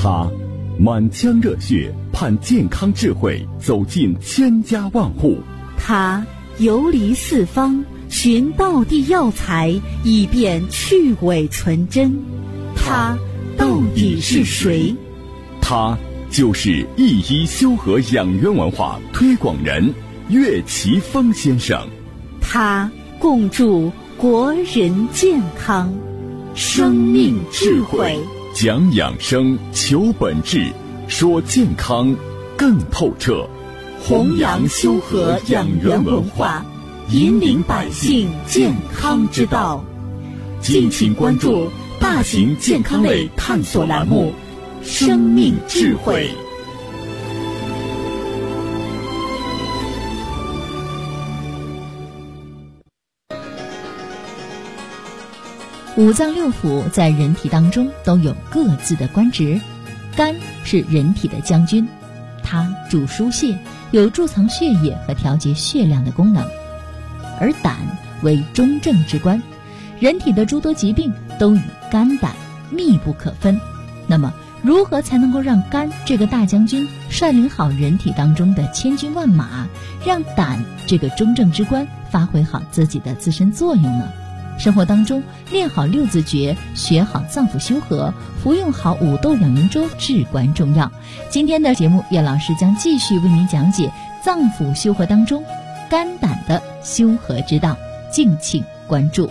他满腔热血盼健康智慧走进千家万户， 他游离四方寻道地药材，以便去伪存真。他到底是谁？ 他就是一医修和养元文化推广人岳奇峰先生。 他共筑国人健康，生命智慧， 讲养生，求本质，说健康更透彻， 弘扬修和养元文化，引领百姓健康之道。敬请关注大型健康类探索栏目《生命智慧》。 五脏六腑在人体当中都有各自的官职，肝是人体的将军，它主疏泄，有贮藏血液和调节血量的功能，而胆为中正之官，人体的诸多疾病都与肝胆密不可分。那么如何才能够让肝这个大将军率领好人体当中的千军万马，让胆这个中正之官发挥好自己的自身作用呢？生活当中练好六字诀，学好脏腑修和，服用好五豆养元粥至关重要。今天的节目，岳老师将继续为您讲解脏腑修和当中肝胆的修和之道，敬请关注。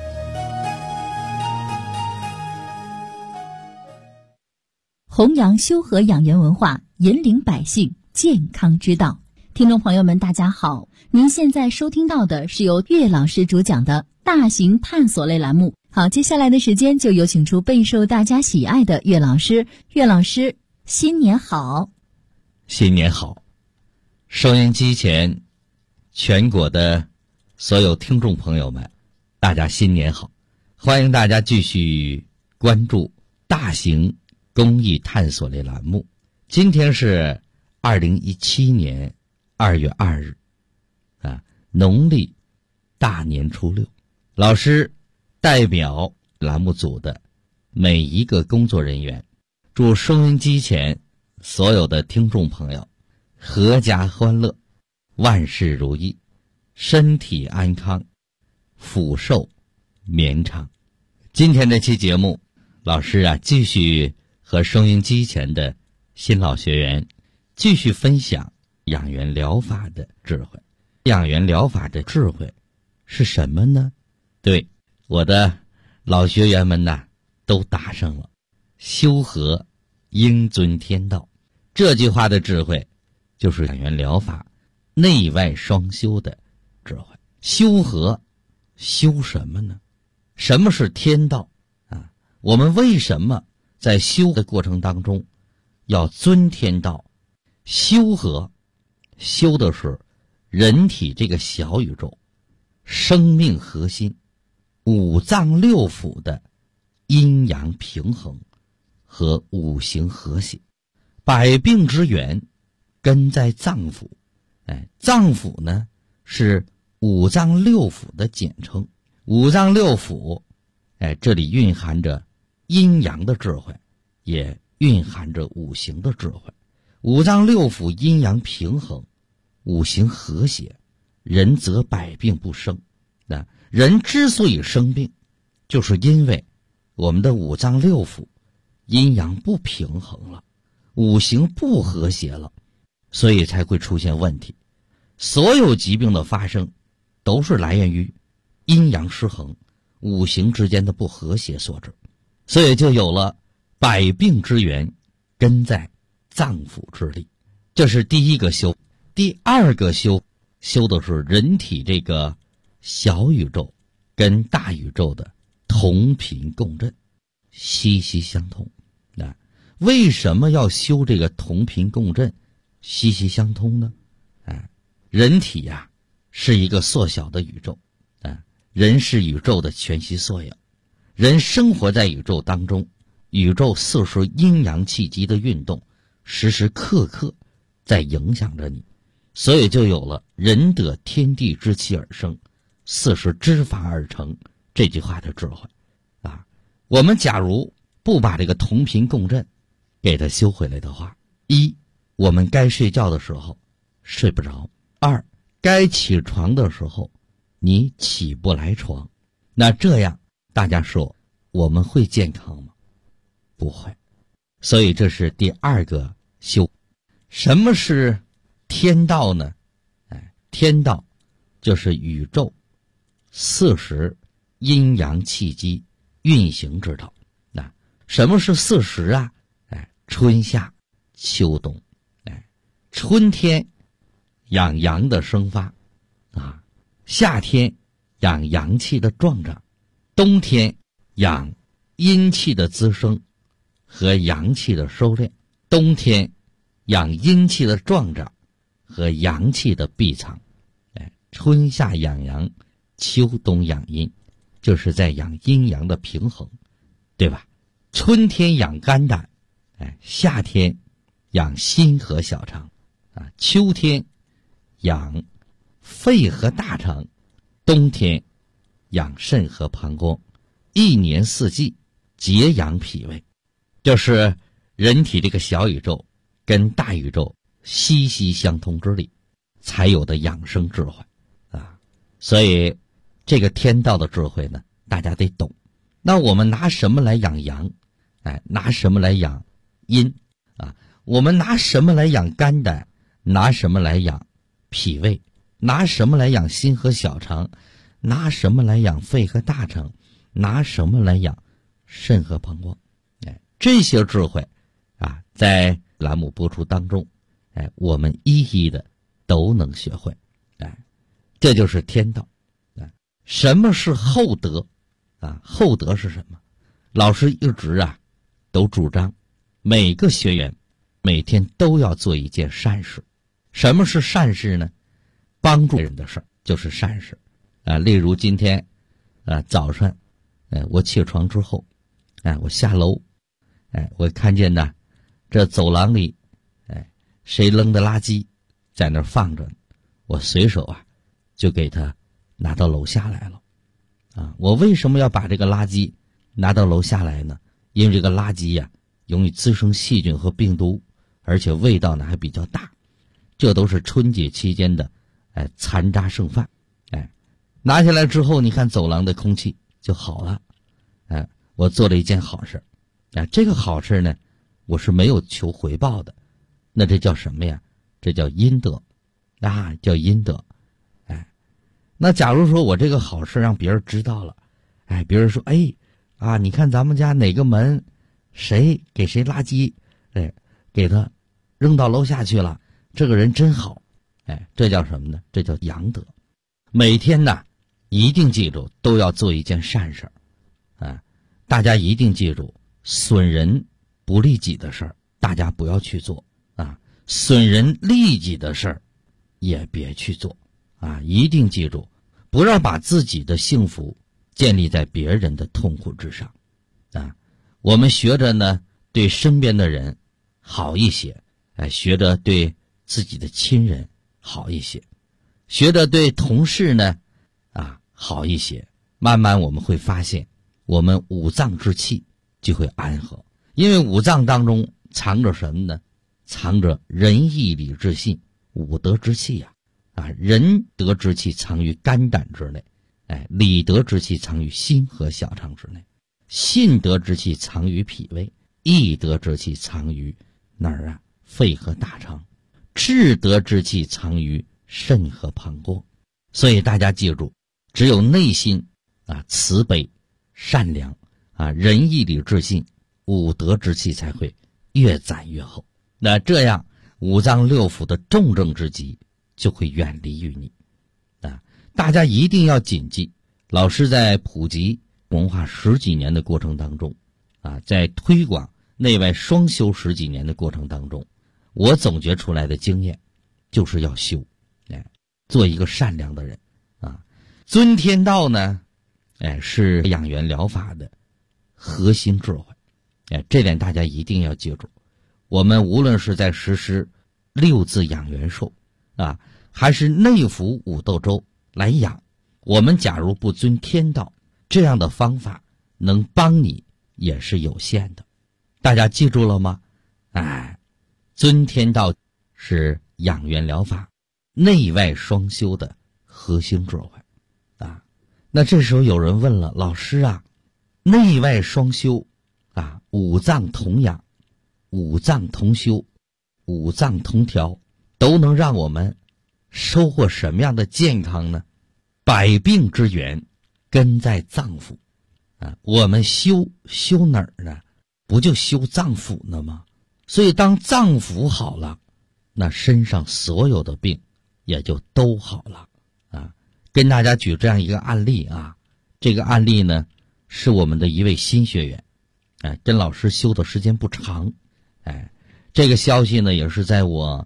弘扬修和养元文化，引领百姓健康之道。听众朋友们，大家好，您现在收听到的是由岳老师主讲的大型探索类栏目。好，接下来的时间就有请出备受大家喜爱的岳老师。岳老师，新年好！ 新年好！收音机前全国的所有听众朋友们，大家新年好！欢迎大家继续关注大型公益探索类栏目。今天是2017年2月2日，农历大年初六。老师代表栏目组的每一个工作人员，祝收音机前所有的听众朋友阖家欢乐，万事如意，身体安康，福寿绵长。今天这期节目，老师继续和收音机前的新老学员继续分享养元疗法的智慧。养元疗法的智慧是什么呢？对，我的老学员们都打上了修和应遵天道。这句话的智慧就是养元疗法内外双修的智慧。修和，修什么呢？什么是天道我们为什么在修的过程当中要遵天道？修和，修的是人体这个小宇宙生命核心五脏六腑的阴阳平衡和五行和谐。百病之源根在脏腑，脏腑呢是五脏六腑的简称。五脏六腑这里蕴含着阴阳的智慧，也蕴含着五行的智慧。五脏六腑阴阳平衡，五行和谐，人则百病不生。人之所以生病，就是因为我们的五脏六腑阴阳不平衡了，五行不和谐了，所以才会出现问题。所有疾病的发生都是来源于阴阳失衡，五行之间的不和谐所致，所以就有了百病之源根在脏腑之力。这是第一个修。第二个修，修的是人体这个小宇宙跟大宇宙的同频共振，息息相通。为什么要修这个同频共振息息相通呢？人体是一个缩小的宇宙，人是宇宙的全息缩影，人生活在宇宙当中，宇宙四时阴阳气机的运动时时刻刻在影响着你，所以就有了人得天地之气而生，四时之法而成这句话的智慧。我们假如不把这个同频共振给它修回来的话，一，我们该睡觉的时候睡不着；二，该起床的时候你起不来床。那这样大家说我们会健康吗？不会。所以这是第二个修。什么是天道呢？天道就是宇宙40阴阳气机运行之道。那什么是40啊？春夏秋冬。春天养阳的生发啊，夏天养阳气的壮长，冬天养阴气的滋生和阳气的收敛，冬天养阴气的壮长和阳气的闭藏。春夏养阳，秋冬养阴，就是在养阴阳的平衡，对吧？春天养肝胆，夏天养心和小肠，秋天养肺和大肠，冬天养肾和膀胱，一年四季节养脾胃。就是人体这个小宇宙跟大宇宙息息相通之理才有的养生智慧啊！所以这个天道的智慧呢，大家得懂。那我们拿什么来养阳？拿什么来养阴啊？我们拿什么来养肝胆？拿什么来养脾胃？拿什么来养心和小肠？拿什么来养肺和大肠？拿什么来养肾和膀胱？这些智慧啊，在栏目播出当中，我们一一的都能学会。这就是天道。什么是厚德啊？厚德是什么？老师一直都主张每个学员每天都要做一件善事。什么是善事呢？帮助人的事就是善事例如今天早上我起床之后我下楼我看见呢这走廊里谁扔的垃圾在那儿放着，我随手就给他拿到楼下来了我为什么要把这个垃圾拿到楼下来呢？因为这个垃圾容易滋生细菌和病毒，而且味道呢还比较大，这都是春节期间的残渣剩饭。拿下来之后，你看走廊的空气就好了。我做了一件好事。这个好事呢，我是没有求回报的，那这叫什么呀？这叫阴德叫阴德。那假如说我这个好事让别人知道了，别人说你看咱们家哪个门谁给谁垃圾给他扔到楼下去了，这个人真好。这叫什么呢？这叫阳德。每天呢一定记住都要做一件善事大家一定记住，损人不利己的事儿大家不要去做损人利己的事儿也别去做一定记住，不要把自己的幸福建立在别人的痛苦之上我们学着呢对身边的人好一些学着对自己的亲人好一些，学着对同事呢好一些，慢慢我们会发现我们五脏之气就会安和。因为五脏当中藏着什么呢？藏着仁义礼智信五德之气仁德之气藏于肝胆之内礼德之气藏于心和小肠之内，信德之气藏于脾胃，义德之气藏于哪儿肺和大肠，智德之气藏于肾和膀胱。所以大家记住，只有内心慈悲善良仁义礼智信五德之气才会越攒越厚。那这样五脏六腑的重症之疾就会远离于你大家一定要谨记，老师在普及文化10几年的过程当中在推广内外双修10几年的过程当中，我总结出来的经验就是要修做一个善良的人尊天道呢是养元疗法的核心智慧这点大家一定要记住。我们无论是在实施6字养元术还是内服五斗粥来养，我们假如不尊天道，这样的方法能帮你也是有限的。大家记住了吗？ 尊天道是养元疗法内外双修的核心智慧啊。那这时候有人问了，老师啊，内外双修啊，五脏同养，五脏同修，五脏同调，都能让我们收获什么样的健康呢？百病之源根在脏腑啊，我们修哪儿呢？不就修脏腑呢吗？所以当脏腑好了，那身上所有的病也就都好了啊。跟大家举这样一个案例啊，这个案例呢是我们的一位新学员，跟老师修的时间不长，这个消息呢也是在我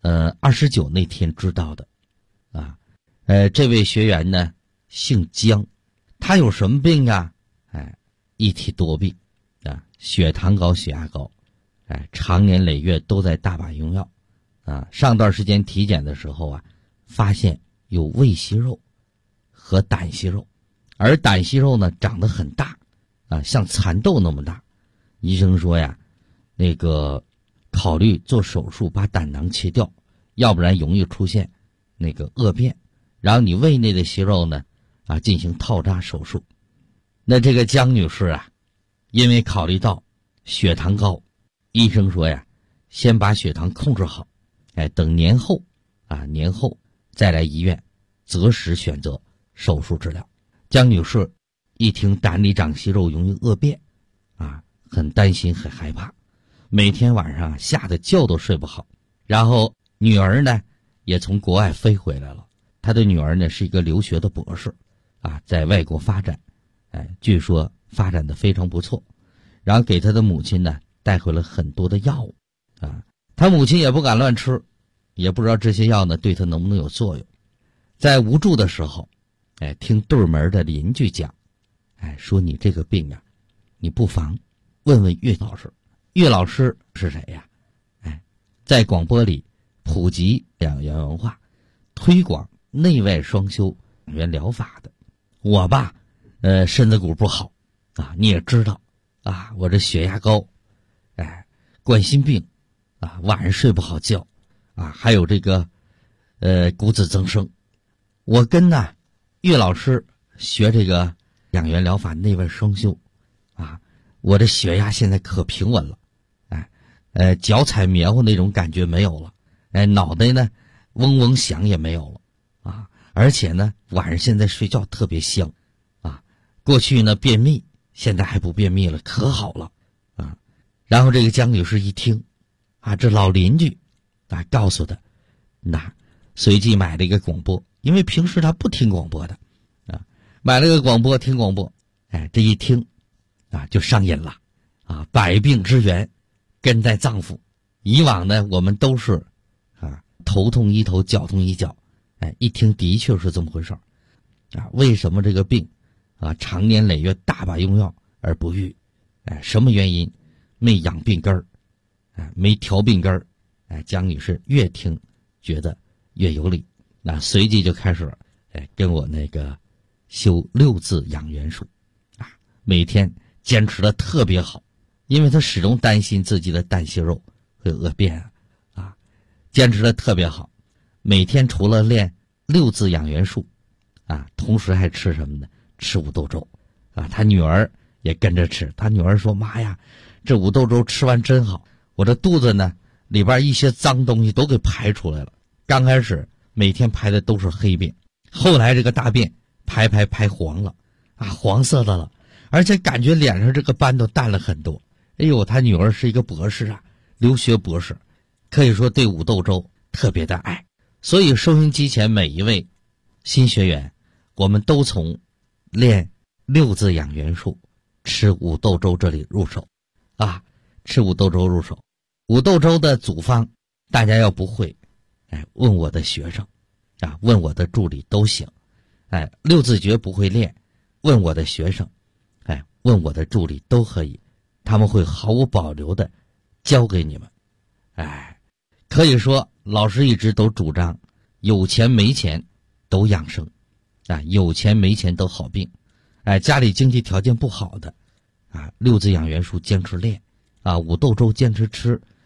29那天知道的啊。这位学员呢姓姜，他有什么病啊？一体多病啊，血糖高、血压高，常年累月都在大把用药啊。上段时间体检的时候啊，发现有胃息肉和胆息肉，而胆息肉呢长得很大啊，像蚕豆那么大。医生说呀，那个考虑做手术把胆囊切掉，要不然容易出现那个恶变，然后你胃内的息肉呢进行套扎手术。那这个姜女士啊，因为考虑到血糖高，医生说呀，先把血糖控制好，等年后再来医院择时选择手术治疗。姜女士一听胆里长息肉容易恶变啊，很担心很害怕，每天晚上吓得觉都睡不好。然后女儿呢也从国外飞回来了，她的女儿呢是一个留学的博士啊，在外国发展，据说发展的非常不错。然后给她的母亲呢带回了很多的药物啊，她母亲也不敢乱吃，也不知道这些药呢对她能不能有作用。在无助的时候，听对门的邻居讲，说你这个病啊，你不妨问问岳老师。岳老师是谁呀？在广播里普及养元文化，推广内外双修养元疗法的。我吧，身子骨不好啊，你也知道啊，我这血压高，冠心病啊，晚上睡不好觉啊，还有这个骨质增生。我跟岳老师学这个养元疗法内外双修啊，我的血压现在可平稳了，脚踩棉花那种感觉没有了，脑袋呢嗡嗡响也没有了啊，而且呢晚上现在睡觉特别香啊，过去呢便秘，现在还不便秘了，可好了啊。然后这个姜女士一听啊，这老邻居告诉她，随即买了一个广播，因为平时她不听广播的啊，买了个广播听广播，这一听就上瘾了啊，百病之源根在脏腑。以往呢我们都是头痛医头，脚痛医脚，一听的确是这么回事啊。为什么这个病常年累月大把用药而不愈？什么原因？没养病根儿，没调病根儿。姜女士越听觉得越有理，随即就开始跟我那个修6字养元术每天坚持的特别好，因为她始终担心自己的胆息肉会恶变坚持的特别好。每天除了练6字养元术同时还吃什么呢？吃五豆粥他女儿也跟着吃。他女儿说，妈呀，这五豆粥吃完真好，我这肚子呢里边一些脏东西都给排出来了。刚开始每天排的都是黑便，后来这个大便排黄了黄色的了，而且感觉脸上这个斑都淡了很多。哎呦，他女儿是一个博士留学博士，可以说对五豆粥特别的爱。所以收音机前每一位新学员，我们都从练6字养元术，吃五豆粥这里入手吃五豆粥入手。五豆粥的组方大家要不会问我的学生问我的助理都行。6字诀不会练，问我的学生问我的助理都可以，他们会毫无保留的教给你们。可以说老师一直都主张有钱没钱都养生有钱没钱都好病。家里经济条件不好的6字养元术坚持练五豆粥坚持吃，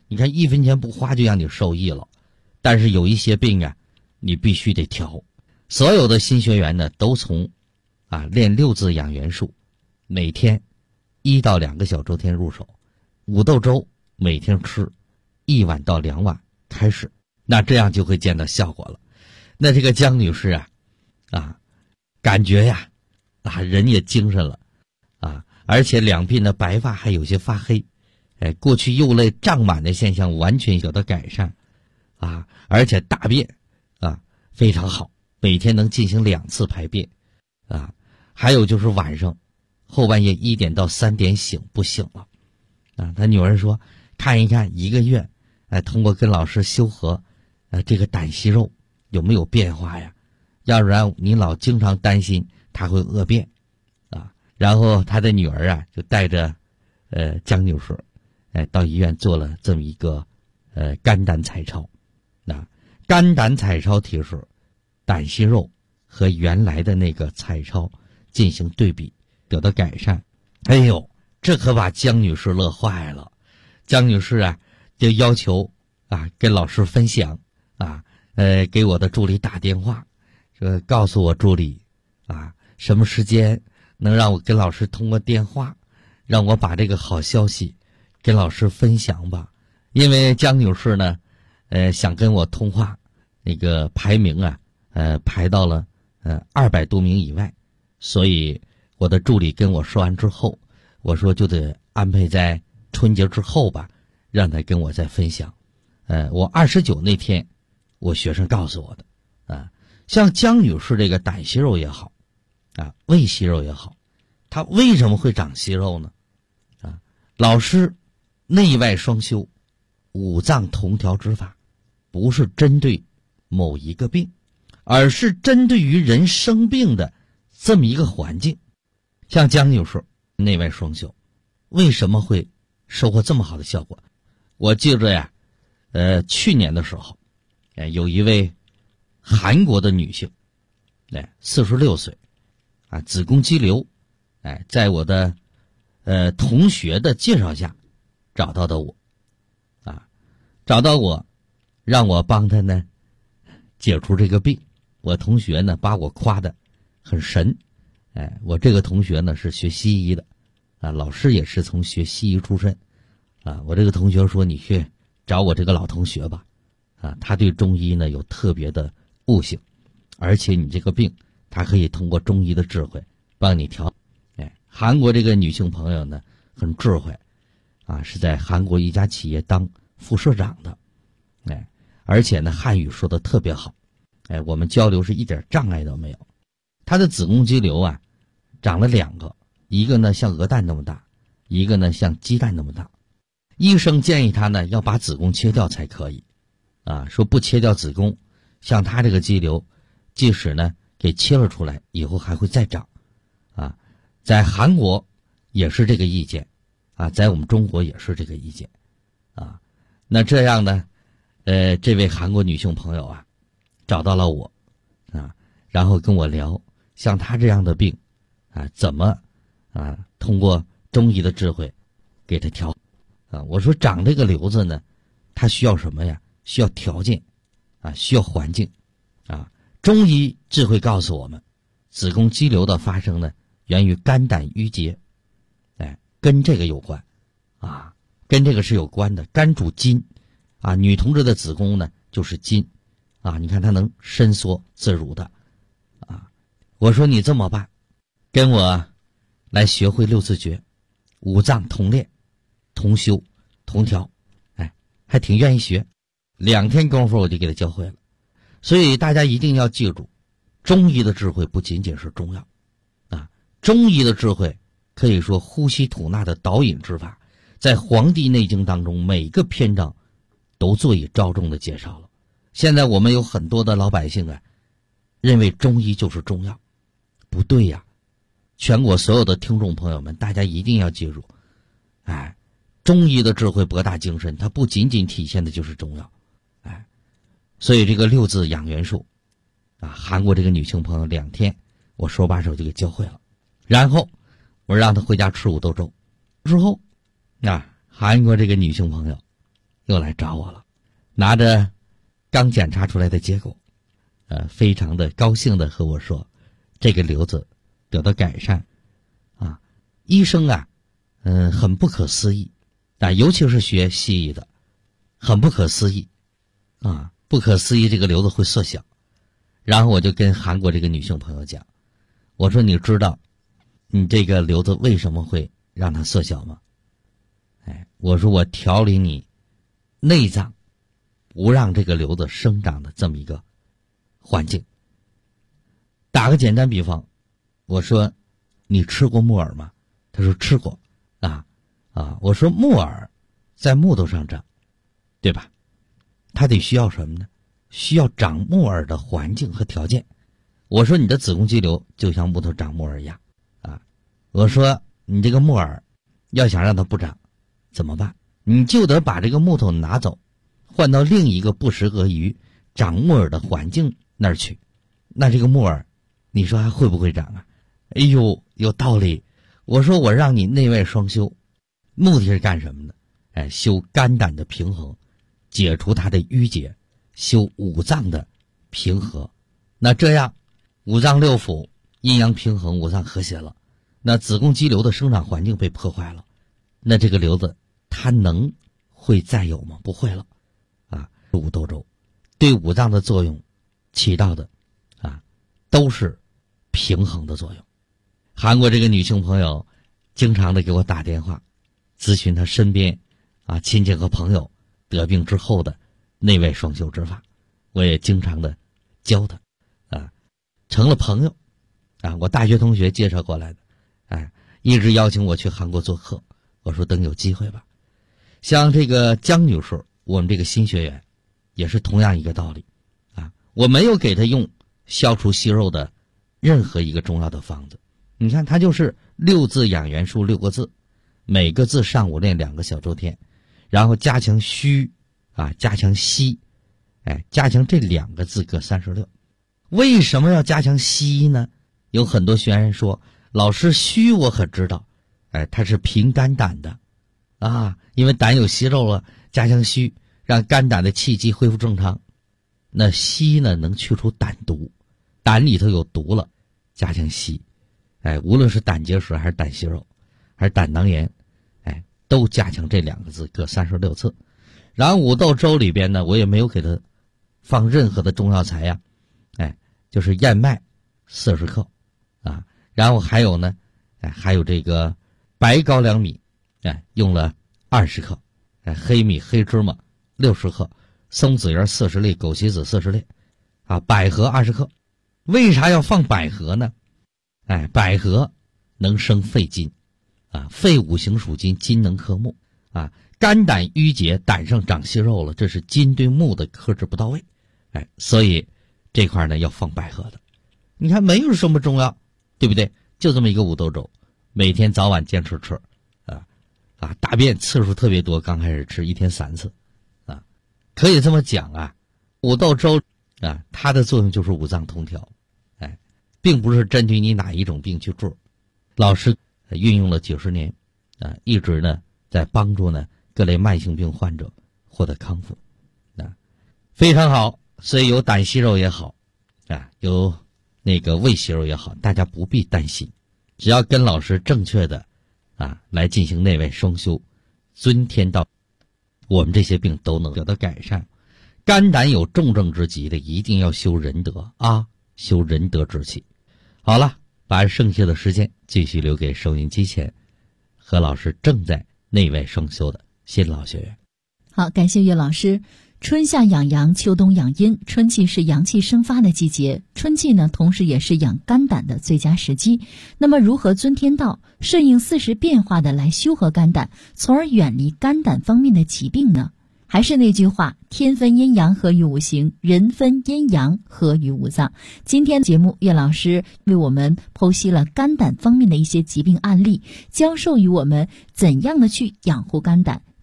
你看1分钱不花就让你受益了。但是有一些病啊，你必须得调。所有的新学员呢，都从练6字养元术，每天1到2个小周天入手，5豆粥每天吃1碗到2碗开始，那这样就会见到效果了。那这个江女士感觉呀人也精神了而且两鬓的白发还有些发黑，过去右肋胀满的现象完全有了改善而且大便非常好，每天能进行2次排便还有就是晚上后半夜1点到3点不醒了他女儿说看一看1个月通过跟老师修和这个胆息肉有没有变化呀，要不然你老经常担心他会恶变然后他的女儿就带着江女士到医院做了这么一个肝胆彩超肝胆彩超提示胆息肉和原来的那个彩超进行对比，得到改善。哎呦，这可把江女士乐坏了。江女士就要求跟老师分享给我的助理打电话，说告诉我助理什么时间能让我跟老师通过电话，让我把这个好消息跟老师分享吧。因为江女士呢想跟我通话，那个排名排到了200多名以外，所以我的助理跟我说完之后，我说就得安排在春节之后吧，让他跟我再分享。我29那天我学生告诉我的像江女士这个胆息肉也好胃息肉也好，它为什么会长息肉呢老师内外双修5脏同调之法，不是针对某一个病，而是针对于人生病的这么一个环境。像江女士内外双修为什么会收获这么好的效果？我记着去年的时候有一位韩国的女性46岁子宫肌瘤在我的同学的介绍下找到的我找到我让我帮他呢解除这个病。我同学呢把我夸得很神我这个同学呢是学西医的老师也是从学西医出身我这个同学说你去找我这个老同学吧他对中医呢有特别的悟性，而且你这个病他可以通过中医的智慧帮你调。韩国这个女性朋友呢很智慧是在韩国一家企业当副社长的而且呢汉语说的特别好我们交流是一点障碍都没有。她的子宫肌瘤长了2个，一个呢像鹅蛋那么大，一个呢像鸡蛋那么大。医生建议她呢要把子宫切掉才可以说不切掉子宫，像她这个肌瘤即使呢给切了出来以后还会再长在韩国也是这个意见在我们中国也是这个意见那这样呢这位韩国女性朋友找到了我然后跟我聊像她这样的病怎么通过中医的智慧给她调我说长这个瘤子呢它需要什么呀？需要条件需要环境中医智慧告诉我们子宫肌瘤的发生呢源于肝胆郁结跟这个有关跟这个是有关的。肝主筋女同志的子宫呢就是筋你看它能伸缩自如的我说你这么办，跟我来学会6字诀，5脏同练同修同调还挺愿意学。2天功夫我就给他教会了。所以大家一定要记住，中医的智慧不仅仅是中药中医的智慧可以说呼吸吐纳的导引之法，在《黄帝内经》当中每个篇章都做以着重的介绍了。现在我们有很多的老百姓认为中医就是中药，不对呀。全国所有的听众朋友们，大家一定要记住中医的智慧博大精深，它不仅仅体现的就是中药所以这个6字养元术韩国这个女性朋友2天我手把手就给教会了。然后我让她回家吃5豆粥之后韩国这个女性朋友又来找我了，拿着刚检查出来的结果，非常的高兴的和我说，这个瘤子得到改善，啊，医生啊，很不可思议，尤其是学西医的，很不可思议，啊，不可思议这个瘤子会缩小。然后我就跟韩国这个女性朋友讲，我说你知道你这个瘤子为什么会让它缩小吗？我说我调理你内脏，不让这个瘤子生长的这么一个环境。打个简单比方，我说你吃过木耳吗？他说吃过。我说木耳在木头上长，对吧？它得需要什么呢？需要长木耳的环境和条件。我说你的子宫肌瘤就像木头长木耳一样我说你这个木耳要想让它不长怎么办？你就得把这个木头拿走，换到另一个不适合于长木耳的环境那儿去，那这个木耳你说还会不会长啊？哎呦，有道理。我说我让你内外双修，目的是干什么呢？修肝胆的平衡，解除它的淤结，修五脏的平和。那这样五脏六腑阴阳平衡，五脏和谐了，那子宫肌瘤的生长环境被破坏了，那这个瘤子它会再有吗？不会了五豆粥对五脏的作用起到的都是平衡的作用。韩国这个女性朋友经常的给我打电话咨询她身边亲戚和朋友得病之后的内外双修之法，我也经常的教她成了朋友我大学同学介绍过来的一直邀请我去韩国做客，我说等有机会吧。像这个江女士，我们这个新学员也是同样一个道理我没有给她用消除息肉的任何一个重要的方子，你看它就是6字养元术6个字，每个字上午练2个小周天，然后加强虚加强息，加强这2个字各36。为什么要加强息呢？有很多学员说，老师虚我可知道，它是平肝胆的因为胆有息肉了，加强虚让肝胆的气机恢复正常。那息呢能去除胆毒，胆里头有毒了，加强息无论是胆结石还是胆息肉还是胆囊炎都加强这2个字各36次。然后五豆粥里边呢，我也没有给它放任何的中药材呀就是燕麦40克然后还有呢还有这个白高粱米用了20克黑米黑芝麻60克，松子叶40粒，枸杞子40粒百合20克。为啥要放百合呢？百合能生肺金肺五行属金，金能克木肝胆郁结，胆上长息肉了，这是金对木的克制不到位所以这块呢要放百合的。你看没有什么中药，对不对？就这么一个五豆粥，每天早晚坚持吃大便次数特别多，刚开始吃1天3次可以这么讲五豆粥它的作用就是五脏通调并不是针对你哪一种病去做。老师运用了90年一直呢在帮助呢各类慢性病患者获得康复非常好。所以有胆息肉也好有那个胃息肉也好，大家不必担心，只要跟老师正确的来进行内外双修，遵天道，我们这些病都能得到改善。肝胆有重症之疾的，一定要修仁德修仁德之气。好了，把剩下的时间继续留给收音机前和老师正在内外双修的新老学员。 好，感谢岳老师。春夏养阳，秋冬养阴，春季是阳气生发的季节，春季呢同时也是养肝胆的最佳时机。那么如何遵天道，顺应四时变化的来修和肝胆，从而远离肝胆方面的疾病呢？还是那句话，天分阴阳合于五行，人分阴阳合于五脏。今天节目，岳老师为我们剖析了肝胆方面的一些疾病案例，教授于我们怎样的去养护肝胆，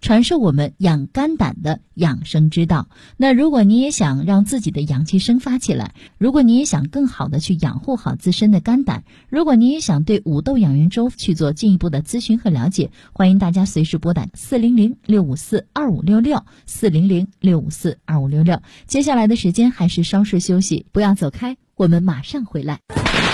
传授我们养肝胆的养生之道。那如果你也想让自己的阳气生发起来，如果你也想更好的去养护好自身的肝胆，如果你也想对五豆养元粥去做进一步的咨询和了解，欢迎大家随时拨打400-654-2566 400-654-2566。接下来的时间还是稍事休息，不要走开，我们马上回来。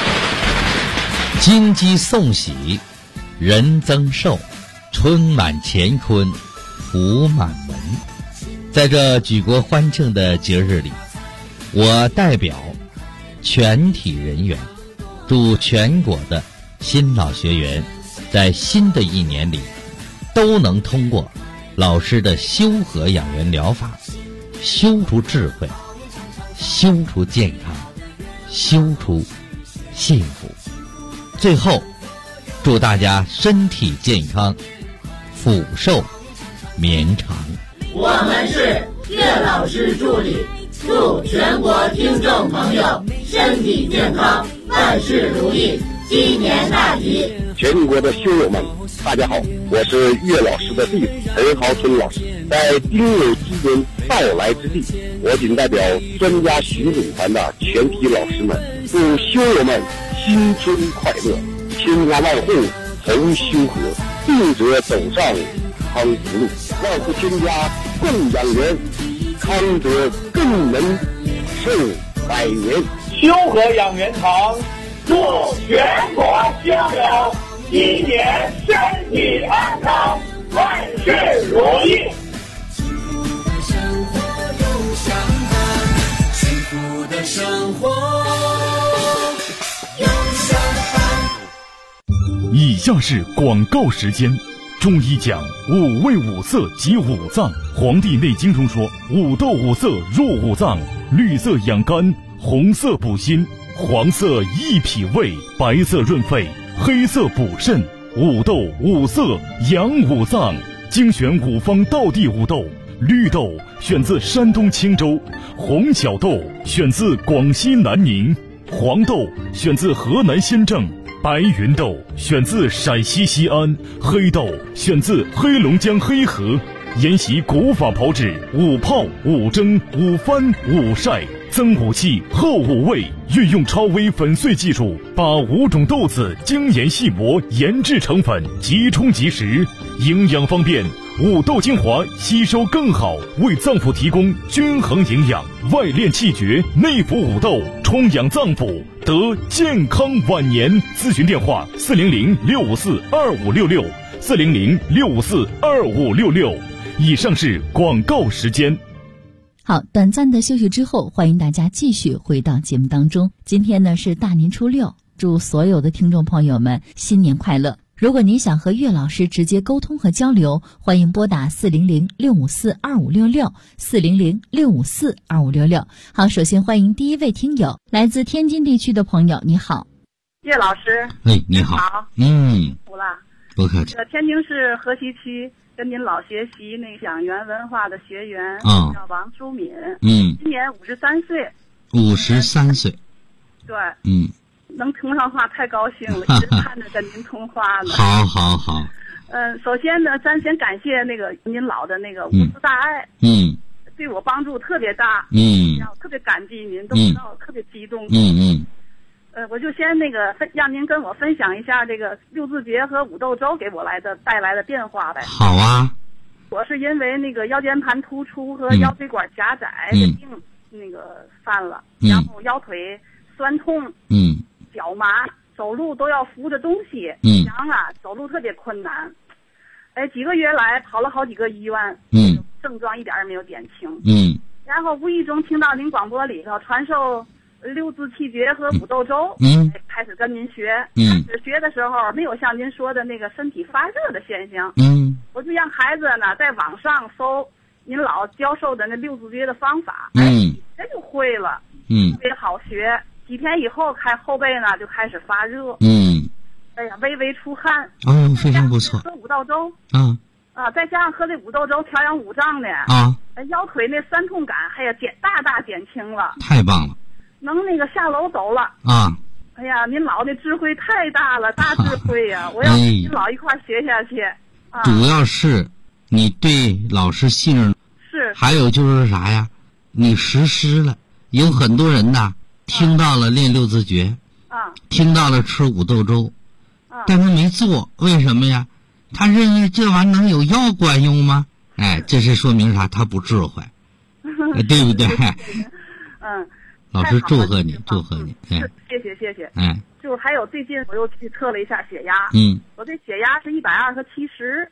金鸡送喜，人增寿，春满乾坤，福满门。在这举国欢庆的节日里，我代表全体人员，祝全国的新老学员在新的一年里都能通过老师的修和养元疗法，修出智慧，修出健康，修出幸福。最后祝大家身体健康，福寿绵长。 我们是岳老师助理，祝全国听众朋友身体健康，万事如意，鸡年大吉。 全国的修友们，大家好，我是岳老师的弟子陈豪春老师。在丁酉鸡年到来之际，我谨代表专家巡警团的全体老师们，祝修友们新春快乐，千家万户同修和，病者走上康复路，万户千家共养元，康德更能寿百年。 修和养元堂，祝全国修友一年身体安康，万事如意。 幸福的生活有相伴。 以下是广告时间。中医讲五味五色及五脏，《黄帝内经》中说，五豆五色入五脏，绿色养肝，红色补心，黄色益脾胃，白色润肺，黑色补肾。五豆五色养五脏，精选五方道地五豆。绿豆选自山东青州，红小豆选自广西南宁，黄豆选自河南新郑，白云豆选自陕西西安，黑豆选自黑龙江黑河。沿袭古法炮制，五泡五蒸五翻五晒，增五气厚五味，运用超微粉碎技术，把5种豆子精研细磨研制成粉，即冲即食，营养方便，五豆精华吸收更好，为脏腑提供均衡营养，外练气绝，内服五豆，充养脏腑，得健康晚年。咨询电话400-654-2566 400-654-2566。以上是广告时间。 好，短暂的休息之后，欢迎大家继续回到节目当中。今天呢是大年初六，祝所有的听众朋友们新年快乐。如果您想和岳老师直接沟通和交流，欢迎拨打400-654-2566 400-654-2566。好，首先欢迎第一位听友，来自天津地区的朋友，你好。 岳老师， 你好。 辛苦了。 不客气。 天津市河西区跟您老学习那个养元文化的学员，叫王淑敏，今年53岁。 53岁。 对。能通上话太高兴了，一直盼着跟您通话呢。 好。 首先呢，咱先感谢那个您老的那个无私大爱，对我帮助特别大，我特别感激您，都知道特别激动。我就先那个让您跟我分享一下这个六字诀和五豆粥给我带来的变化呗。 好啊。 我是因为那个腰间盘突出和腰椎管狭窄的病那个犯了，然后腰腿酸痛，脚麻，走路都要扶着东西，走路特别困难。几个月来跑了好几个医院，症状一点也没有减轻。然后无意中听到您广播里头传授六字气诀和五豆粥，开始跟您学。开始学的时候没有像您说的那个身体发热的现象，我就让孩子呢在网上搜您老教授的那六字诀的方法，这就会了，特别好学。几天以后后背呢就开始发热，微微出汗， 非常不错。 喝五豆粥，再加上喝这五豆粥调养五脏的，腰腿那酸痛感还有大大减轻了， 太棒了。 能那个下楼走了哎呀，您老的智慧太大了，大智慧呀！我要跟您老一块学下去。 主要是你对老师信任， 是。 还有就是啥呀？你实施了。有很多人呐，听到了练六字诀，听到了吃五豆粥，但是没做，为什么呀？他认为这玩意能有药管用吗？哎，这是说明啥？他不智慧，对不对？老师祝贺你，祝贺你。 谢谢谢谢。 哎， 就还有最近我又去测了一下血压，我这血压是120和70。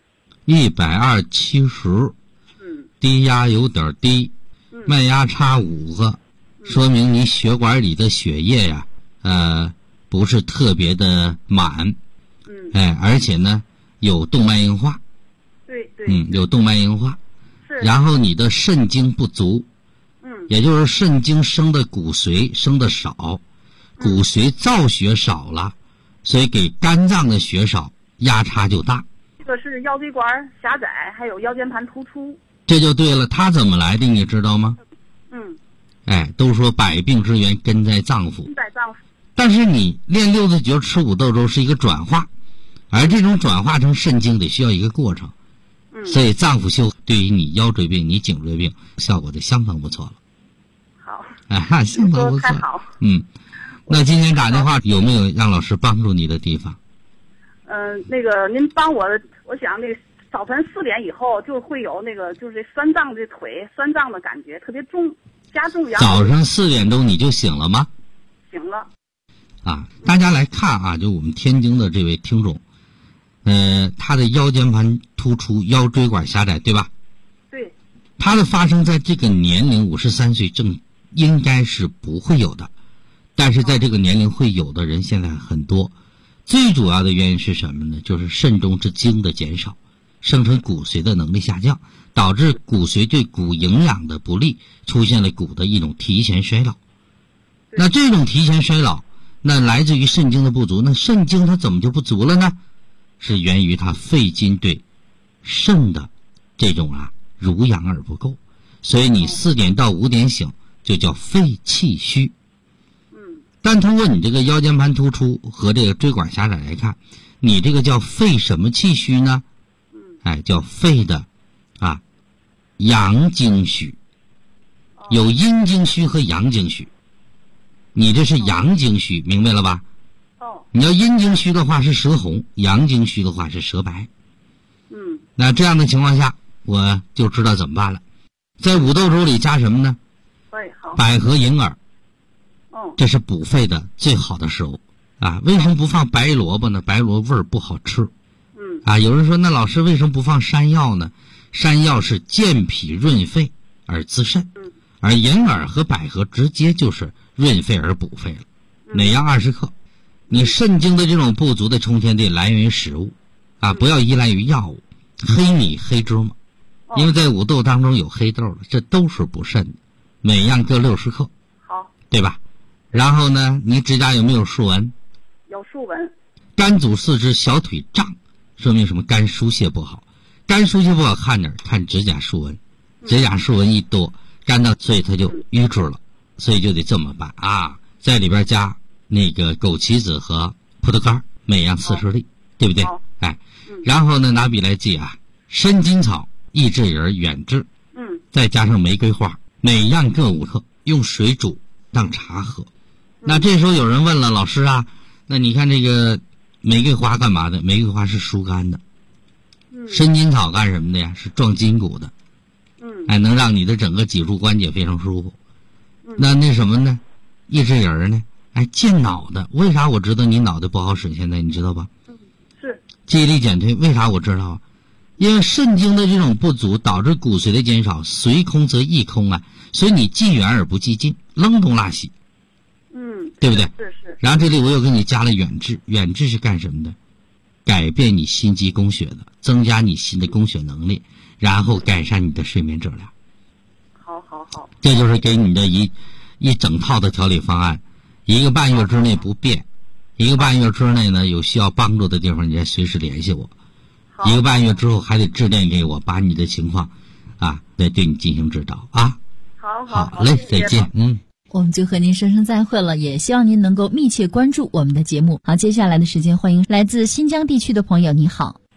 120/70，低压有点低，脉压差5个，说明你血管里的血液呀，不是特别的满，而且呢有动脉硬化， 对， 有动脉硬化， 是。 然后你的肾精不足，也就是肾精生的骨髓生的少，骨髓造血少了，所以给肝脏的血少，压差就大。 这个是腰椎管狭窄，还有腰间盘突出。 这就对了，它怎么来的你知道吗？都说百病之源根在脏腑，但是你练六字诀吃五豆粥是一个转化，而这种转化成肾精得需要一个过程，所以脏腑修对于你腰椎病、你颈椎病效果就相当不错了。 好， 相当不错。 好。 那今天打电话有没有让老师帮助你的地方？ 那个您帮我想那个早晨4点以后就会有那个就是酸胀的腿酸胀的感觉特别重，加重。 早上4点钟你就醒了吗？ 醒了。 大家来看啊，就我们天津的这位听众，他的腰间盘突出、腰椎管狭窄，对吧？ 对。 他的发生在这个年龄53岁正应该是不会有的，但是在这个年龄会有的人现在很多。最主要的原因是什么呢？就是肾中之精的减少，生成骨髓的能力下降，导致骨髓对骨营养的不利，出现了骨的一种提前衰老。那这种提前衰老，那来自于肾精的不足。那肾精它怎么就不足了呢？是源于它肺经对肾的这种濡养而不够，所以你4点到5点醒就叫肺气虚。但通过你这个腰间盘突出和这个椎管狭窄来看，你这个叫肺什么气虚呢？叫肺的阳经虚，有阴经虚和阳经虚。你这是阳经虚，明白了吧？你要阴经虚的话是舌红，阳经虚的话是舌白。那这样的情况下，我就知道怎么办了。在五豆粥里加什么呢？百合、银耳。这是补肺的最好的食物为什么不放白萝卜呢？白萝卜味儿不好吃。有人说那老师为什么不放山药呢？山药是健脾润肺而滋肾，而银耳和百合直接就是润肺而补肺了。每样20克。你肾精的这种不足的充填得来源于食物不要依赖于药物。黑米、黑芝麻，因为在五豆当中有黑豆的，这都是补肾的。每样各60克。 好， 对吧？然后呢，你指甲有没有竖纹？ 有竖纹。 肝阻四肢，小腿胀，说明什么？肝疏泄不好。肝疏泄不好看哪儿？看指甲竖纹。指甲竖纹一多，肝到所以它就淤滞了，所以就得这么办在里边加那个枸杞子和葡萄干，每样40粒，对不对？然后呢，拿笔来记生筋草、益智仁、远志，再加上玫瑰花，每样各5克，用水煮当茶喝。那这时候有人问了，老师那你看这个玫瑰花干嘛的？玫瑰花是疏肝的。生筋草干什么的呀？是壮筋骨的。能让你的整个脊柱关节非常舒服。那什么呢？益智仁呢？健脑的。为啥我知道你脑袋不好使？现在你知道吧？ 是。 记忆力减退，为啥我知道？因为肾精的这种不足导致骨髓的减少，随空则溢空所以你记远而不记近，扔东拉西。对不对？ 是。 然后这里我又给你加了远志，远志是干什么的？改变你心肌供血的，增加你心的供血能力，然后改善你的睡眠质量。 好。 这就是给你的一整套的调理方案，1个半月之内不变，1个半月之内呢有需要帮助的地方你再随时联系我，1个半月之后还得致电给我，把你的情况再对你进行指导好嘞，再见。 我们就和您说声再会了，也希望您能够密切关注我们的节目。好，接下来的时间，欢迎来自新疆地区的朋友。你好。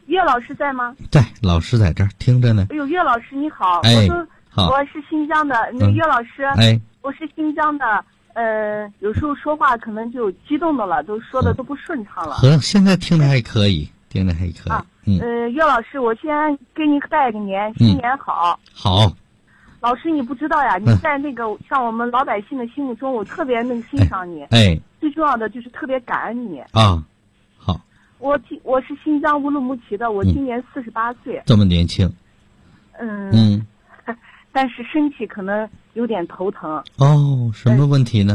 岳老师在吗？ 在，老师在这儿听着呢。 哎呦，岳老师你好， 哎，好， 我是新疆的那个岳老师， 哎， 我是新疆的，有时候说话可能就激动的了，都说的都不顺畅了。 现在听着还可以，听着还可以。 啊，岳老师，我先给你拜个年，新年好。 好。 老师，你不知道呀，你在那个像我们老百姓的心目中，我特别那个欣赏你。 哎。 最重要的就是特别感恩你。 啊，好。 我是新疆乌鲁木齐的，我今年48岁。 这么年轻。 但是身体可能有点头疼。 哦，什么问题呢？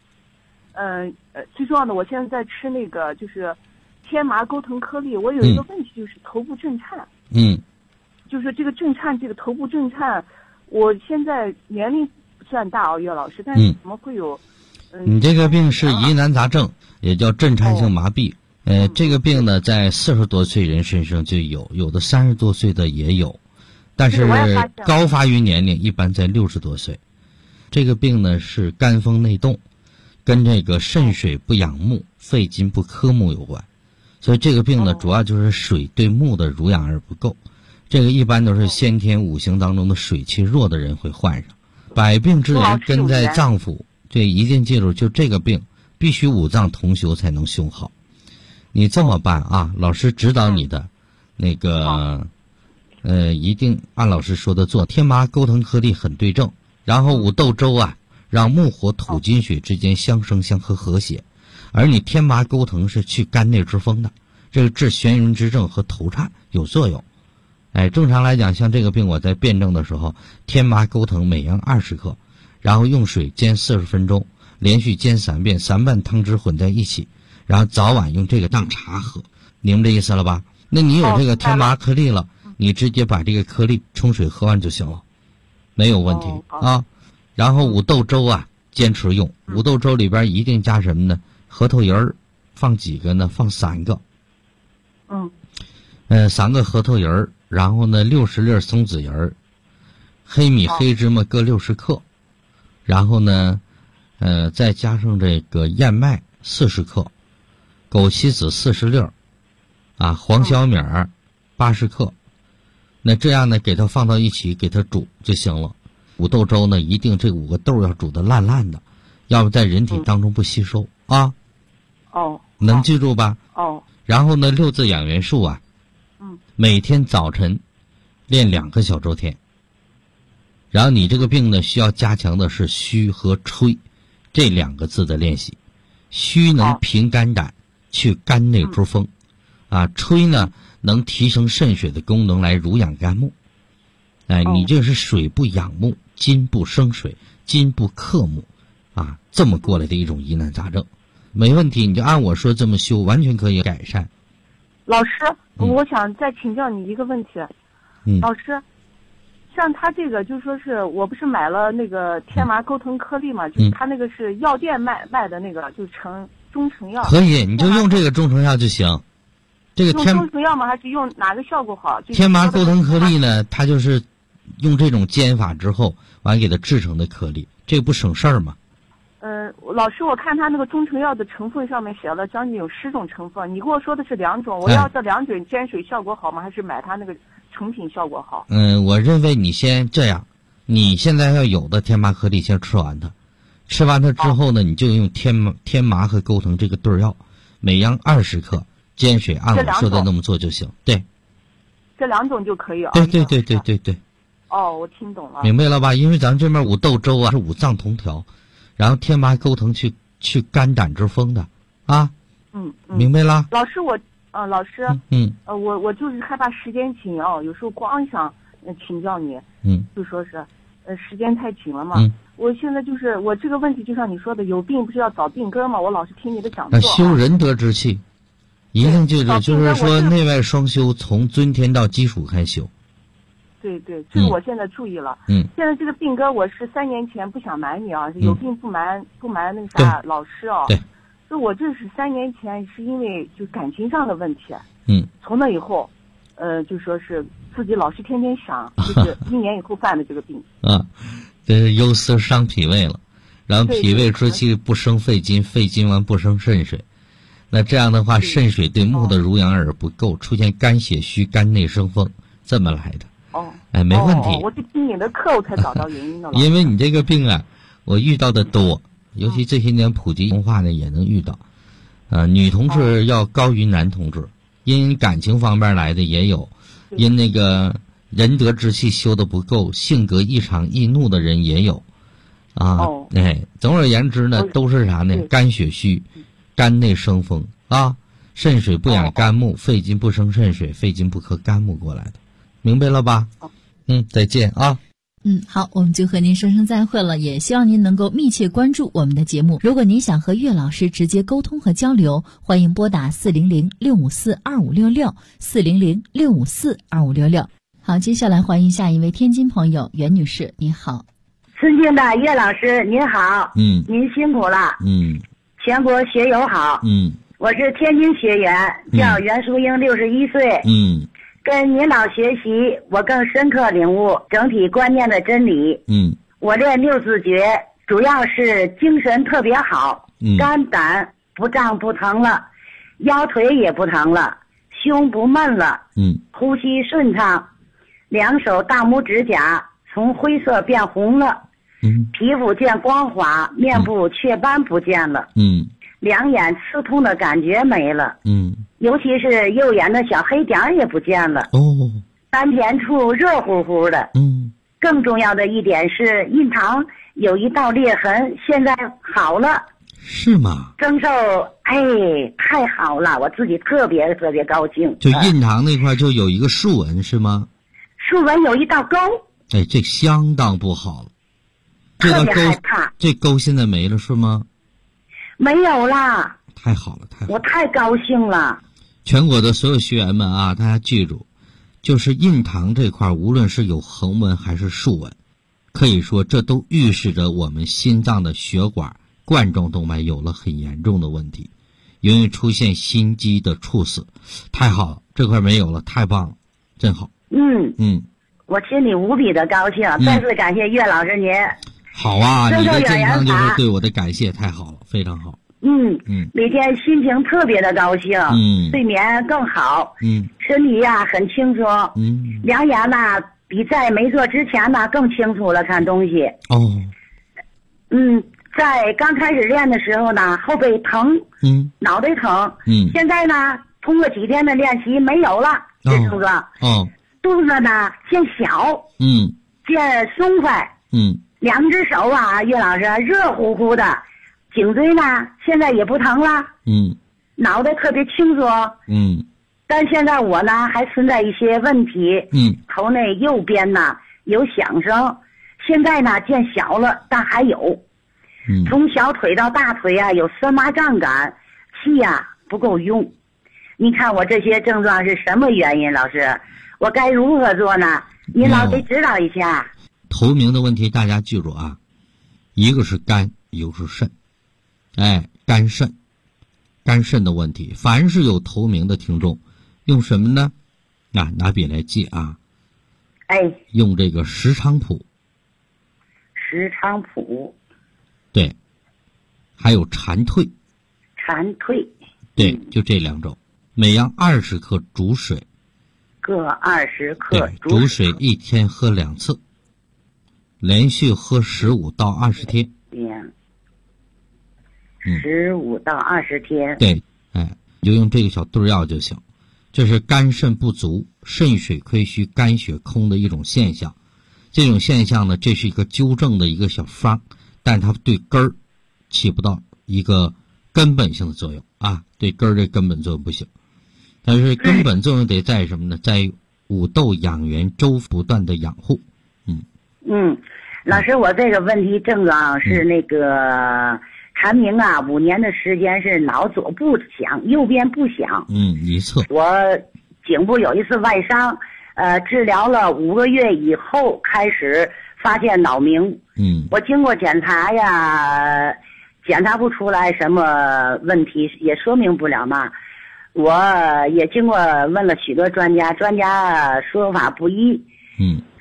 最重要的，我现在在吃那个就是天麻钩藤颗粒，我有一个问题就是头部震颤。就是这个震颤，这个头部震颤，我现在年龄不算大岳老师，但是怎么会有？ 你这个病是疑难杂症，也叫震颤性麻痹。这个病呢，在40多岁人身上就有，有的30多岁的也有，但是高发育年龄一般在60多岁。这个病呢是肝风内动，跟这个肾水不养目、肺金不克木有关。所以这个病呢，主要就是水对木的濡养而不够。这个一般都是先天五行当中的水气弱的人会患上。百病之源根在脏腑，这一定记住，就这个病必须五脏同修才能修好。你这么办啊，老师指导你的那个一定按老师说的做。天麻钩藤颗粒很对症，然后五豆粥啊，让木火土金水之间相生相克和谐。而你天麻钩藤是去肝内之风的，这个治眩晕之症和头颤有作用。正常来讲，像这个病我在辩证的时候，天麻钩藤每样20克，然后用水煎40分钟，连续煎3遍，3瓣汤汁混在一起，然后早晚用这个当茶喝，明白这意思了吧？那你有这个天麻颗粒了，你直接把这个颗粒冲水喝完就行了，没有问题啊。然后五豆粥啊，坚持用。五豆粥里边一定加什么呢？核桃仁儿，放几个呢？放3个。3个核桃仁儿，然后呢60粒松子仁儿，黑米黑芝麻各60克，然后呢再加上这个燕麦40克，枸杞子40粒啊，黄小米80克。那这样呢给它放到一起给它煮就行了。五豆粥呢一定这5个豆要煮得烂烂的，要不在人体当中不吸收啊。能记住吧？然后呢6字养元术啊，每天早晨练2个小周天。然后你这个病呢需要加强的是虚和吹这2个字的练习。虚能平肝胆，去肝内之风吹呢能提升肾水的功能来濡养肝木。你这是水不养木，金不生水，金不克木这么过来的一种疑难杂症。没问题，你就按我说这么修，完全可以改善。 老师，我想再请教你一个问题。老师，像他这个就说是我不是买了那个天麻钩藤颗粒嘛，就是他那个是药店卖的那个，就中成药。 可以，你就用这个中成药就行。这个用中成药吗？还是用哪个效果好？ 天麻钩藤颗粒呢，它就是用这种煎法之后完给它制成的颗粒，这个不省事儿吗？ 老师，我看他那个中成药的成分上面写了将近有10种成分，你跟我说的是2种，我要这2种煎水效果好吗？还是买他那个成品效果好？ 我认为你先这样，你现在要有的天麻颗粒先吃完它，吃完它之后呢，你就用天麻和钩藤这个对药，每样20克，煎水按我说的那么做就行。对， 这2种就可以啊。 对。 我听懂了。 明白了吧？因为咱这边五豆粥啊是五脏同调，然后天麻钩藤去肝胆之风的明白了。 老师老师我就是害怕时间紧有时候光想请教你就说是时间太紧了嘛。我现在就是我这个问题就像你说的，有病不是要找病根嘛，我老是听你的讲座。 修仁德之气，一定记住，就是说内外双修，从尊天到基础开修。 对，这个我现在注意了。现在这个病根我是3年前不想瞒你有病不瞒那个啥老师对， 就我这是3年前是因为就感情上的问题。从那以后就说是自己老是天天想，就是1年以后犯的这个病。 这是忧思伤脾胃了，然后脾胃之气不生肺金，肺金完不生肾水， 那这样的话，肾水对木的濡养而不够，出现肝血虚、肝内生风，这么来的。没问题。 我就听你的课我才找到原因的了。 因为你这个病啊，我遇到的多，尤其这些年普及文化呢，也能遇到。女同志要高于男同志，因感情方面来的也有，因那个仁德之气修得不够，性格异常易怒的人也有。总而言之呢，都是啥呢？肝血虚，肝内生风啊，肾水不养肝木，肺金不生肾水，肺金不克肝木过来的，明白了吧？再见啊。 好，我们就和您说声再会了，也希望您能够密切关注我们的节目。如果您想和岳老师直接沟通和交流，欢迎拨打400-654-2566，400-654-2566。好，接下来欢迎下一位天津朋友袁女士，您好。 尊敬的岳老师您好。您辛苦了。全国学友好。我是天津学员，叫袁淑英，61岁。跟您老学习，我更深刻领悟整体观念的真理。我练六字诀，主要是精神特别好，肝胆不胀不疼了，腰腿也不疼了，胸不闷了，呼吸顺畅，两手大拇指甲从灰色变红了，皮肤见光滑，面部雀斑不见了，两眼刺痛的感觉没了，尤其是右眼的小黑点也不见了，丹田处热乎乎的，更重要的一点是印堂有一道裂痕，现在好了。 是吗？ 增寿，太好了，我自己特别特别高兴。 就印堂那块就有一个竖纹是吗？ 竖纹有一道沟。 这相当不好了。 特别害怕。 这沟现在没了是吗？ 没有啦。 太好了，太好了。 我太高兴了。 全国的所有学员们啊，大家记住，就是印堂这块，无论是有横纹还是竖纹，可以说这都预示着我们心脏的血管、冠状动脉有了很严重的问题，容易出现心肌的猝死。太好了，这块没有了，太棒了，真好。 我心里无比的高兴，再次感谢岳老师您。 好啊，你的健康就是对我的感谢，太好了，非常好。 每天心情特别的高兴，睡眠更好，身体呀很轻松，两眼呐比在没做之前呢更清楚了，看东西。在刚开始练的时候呢，后背疼，脑袋疼，现在呢通过几天的练习没有了这症状，肚子呢见小，见松快，两只手啊，岳老师热乎乎的。颈椎呢现在也不疼了，脑袋特别轻松，但现在我呢还存在一些问题，头内右边呢有响声，现在呢见小了，但还有，从小腿到大腿啊有酸麻胀感，气呀不够用。你看我这些症状是什么原因？老师，我该如何做呢？您老给指导一下。 头名的问题大家记住啊，一个是肝，一个是肾。肝肾的问题，凡是有头名的听众，用什么呢？拿笔来记啊。用这个石菖蒲。 石菖蒲。 对。还有蝉蜕。 蝉蜕。 对，就这两种，每样20克煮水。 各20克煮水，1天喝2次，连续喝15到20天。 15到20天。 对，就用这个小对药就行。这是肝肾不足、肾水亏虚、肝血空的一种现象。这种现象呢，这是一个纠正的一个小方，但它对根儿起不到一个根本性的作用啊，对根儿的根本作用不行。但是根本作用得在什么呢？在五豆养元粥不断的养护。 老师，我这个问题症状是那个。蝉鸣啊，5年的时间是脑左部响，右边不响。 一侧。 我颈部有一次外伤，治疗了5个月以后开始发现脑鸣。我经过检查呀，检查不出来什么问题，也说明不了嘛。我也经过问了许多专家，专家说法不一。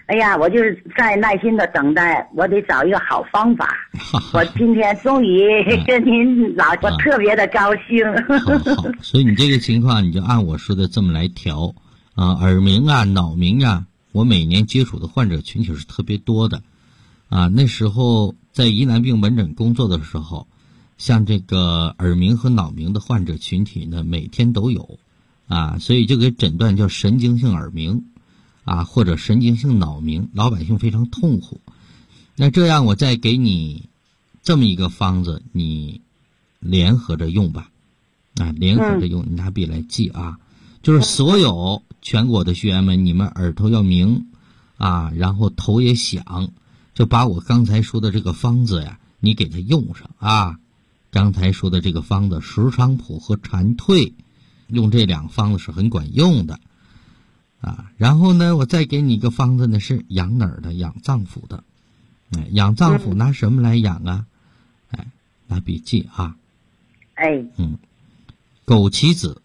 哎呀，我就是在耐心的等待，我得找一个好方法。我今天终于跟您老，我特别的高兴。 好，所以你这个情况你就按我说的这么来调啊，耳鸣啊、脑鸣啊，我每年接触的患者群体是特别多的啊。那时候在疑难病门诊工作的时候，像这个耳鸣和脑鸣的患者群体呢，每天都有啊，所以就给诊断叫神经性耳鸣啊，或者神经性脑鸣，老百姓非常痛苦。那这样我再给你这么一个方子，你联合着用吧，啊，联合着用，你拿笔来记啊。就是所有全国的学员们，你们耳朵要鸣啊，然后头也响，就把我刚才说的这个方子呀，你给它用上啊。刚才说的这个方子，石菖蒲和蝉蜕，用这两方子是很管用的。啊，然后呢，我再给你一个方子呢，是养哪儿的？养脏腑的。哎，养脏腑拿什么来养啊？哎，拿笔记啊。 哎。 枸杞子。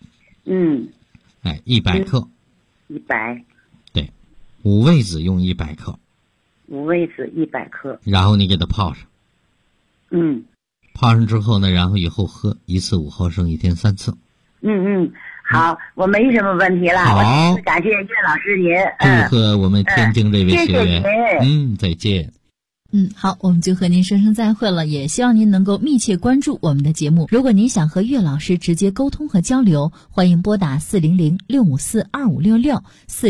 哎，100克。 100。 对，五味子用100克。 五味子100克。 然后你给它泡上。泡上之后呢，然后以后喝1次5毫升，1天3次。 好，我没什么问题了。 好， 感谢岳老师您。 祝贺我们天津这位学员。 谢谢您。 再见。 好，我们就和您说声再会了，也希望您能够密切关注我们的节目。如果您想和岳老师直接沟通和交流，欢迎拨打400-654-2566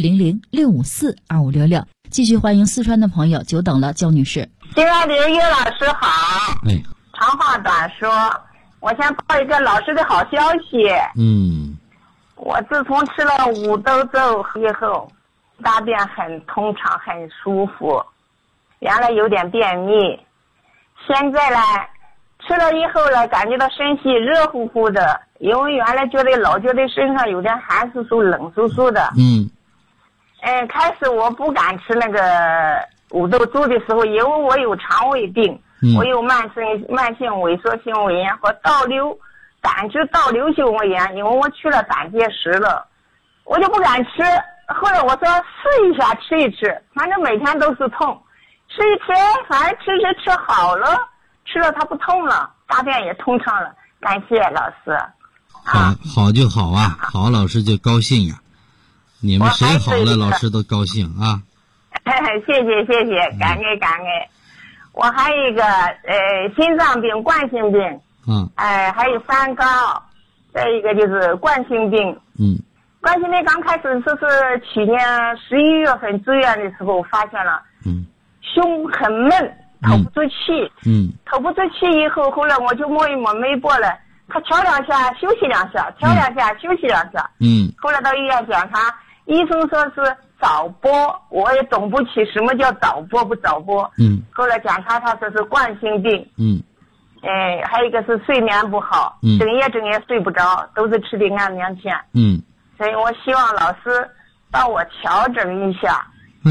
400-654-2566。继续欢迎四川的朋友，久等了，焦女士。 亲爱的岳老师好。长话短说，我先报一个老师的好消息。我自从吃了五豆粥以后，大便很通畅，很舒服。原来有点便秘，现在呢，吃了以后呢，感觉到身体热乎乎的，因为原来老觉得身上有点寒酥酥、冷酥酥的。开始我不敢吃那个五豆粥的时候，因为我有肠胃病。我有慢性萎缩性胃炎和胆汁倒流性胃炎，因为我去了胆结石了，我就不敢吃。后来我说试一下吃一吃，反正每天都是痛，吃一吃，反正吃好了，吃了它不痛了，大便也通畅了。感谢老师。 好就好啊，好老师就高兴呀。你们谁好了，老师都高兴啊。 谢谢，感恩。我还有一个心脏病、冠心病，还有三高，再一个就是冠心病。冠心病刚开始是去年11月份住院的时候发现了，胸很闷，透不出气。透不出气以后，后来我就摸一摸脉搏了，他敲2下休息2下，敲2下休息2下。后来到医院检查，医生说是早搏，我也懂不起什么叫早搏不早搏。后来检查他说是冠心病。还有一个是睡眠不好，整夜睡不着，都是吃的安眠片。所以我希望老师帮我调整一下。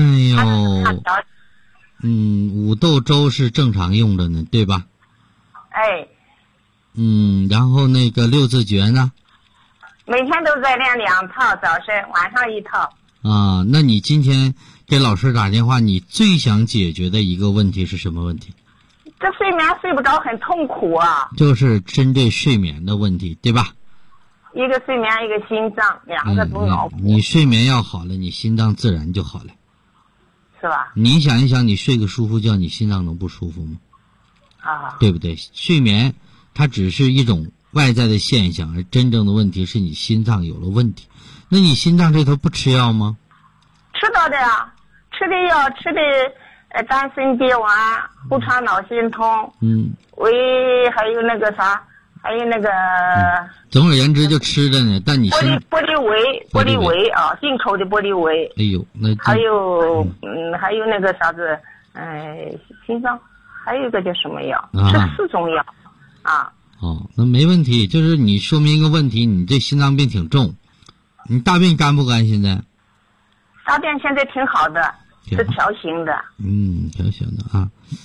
五豆粥是正常用的呢，对吧？然后那个6字诀呢？ 每天都在练2套，早晨晚上1套。 那你今天给老师打电话，你最想解决的一个问题是什么问题？ 这睡眠睡不着很痛苦啊。 就是针对睡眠的问题，对吧？ 一个睡眠，一个心脏，两个都恼火。 你睡眠要好了，你心脏自然就好了， 是吧？ 你想一想，你睡个舒服觉，你心脏能不舒服吗？对不对？睡眠它只是一种外在的现象，而真正的问题是你心脏有了问题。那你心脏这头不吃药吗？ 吃到的呀，吃的药，吃的丹参鳖丸、护肠脑心通，还有那个啥，还有那个。 总而言之，就吃的呢。但你玻璃维啊，进口的玻璃维。 哎呦，那还有还有那个啥子，心脏，还有一个叫什么药？吃4种药啊。 那没问题，就是你说明一个问题，你这心脏病挺重。你大便干不干？现在？ 大便现在挺好的，是条形的。 条形的啊。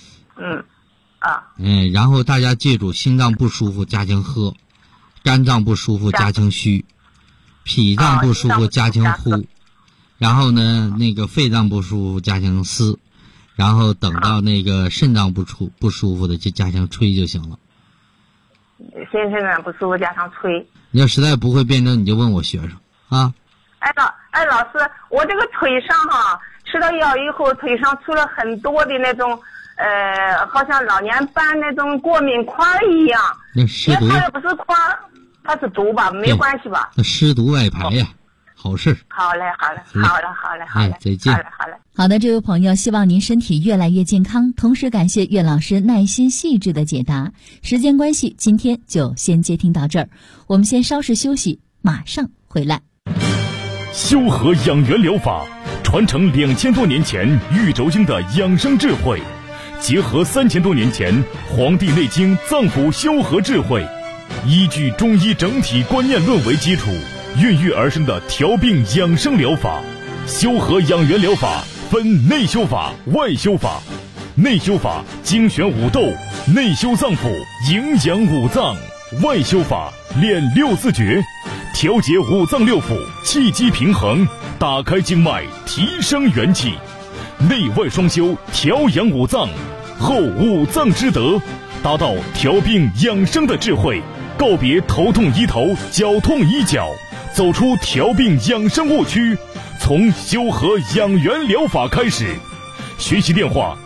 然后大家记住，心脏不舒服加强喝，肝脏不舒服加强虚，脾脏不舒服加强呼， 然后呢，那个肺脏不舒服加强嘶，然后等到那个肾脏不舒服的就加强吹就行了。 肾脏不舒服加上吹。 你要实在不会辩证，你就问我学生啊。 老师，我这个腿上哈，吃了药以后，腿上出了很多的那种，好像老年斑那种过敏块一样。 那湿毒。 它也不是块，它是毒吧？没关系吧？ 那湿毒外排呀，好事。 好嘞。 再见。 好嘞。 好的，这位朋友，希望您身体越来越健康，同时感谢岳老师耐心细致的解答。时间关系，今天就先接听到这儿，我们先稍事休息，马上回来。 修和养元疗法传承2000多年前玉轴经的养生智慧，结合3000多年前《黄帝内经》脏腑修和智慧，依据中医整体观念论为基础，孕育而生的调病养生疗法。修和养元疗法分内修法、外修法。内修法精选五斗，内修脏腑，营养五脏；外修法练64诀，调节五脏六腑，气机平衡，打开经脉，提升元气。内外双修，调养五脏，后五脏之德，达到调病养生的智慧，告别头痛医头，脚痛医脚，走出调病养生误区，从修和养元疗法开始。学习电话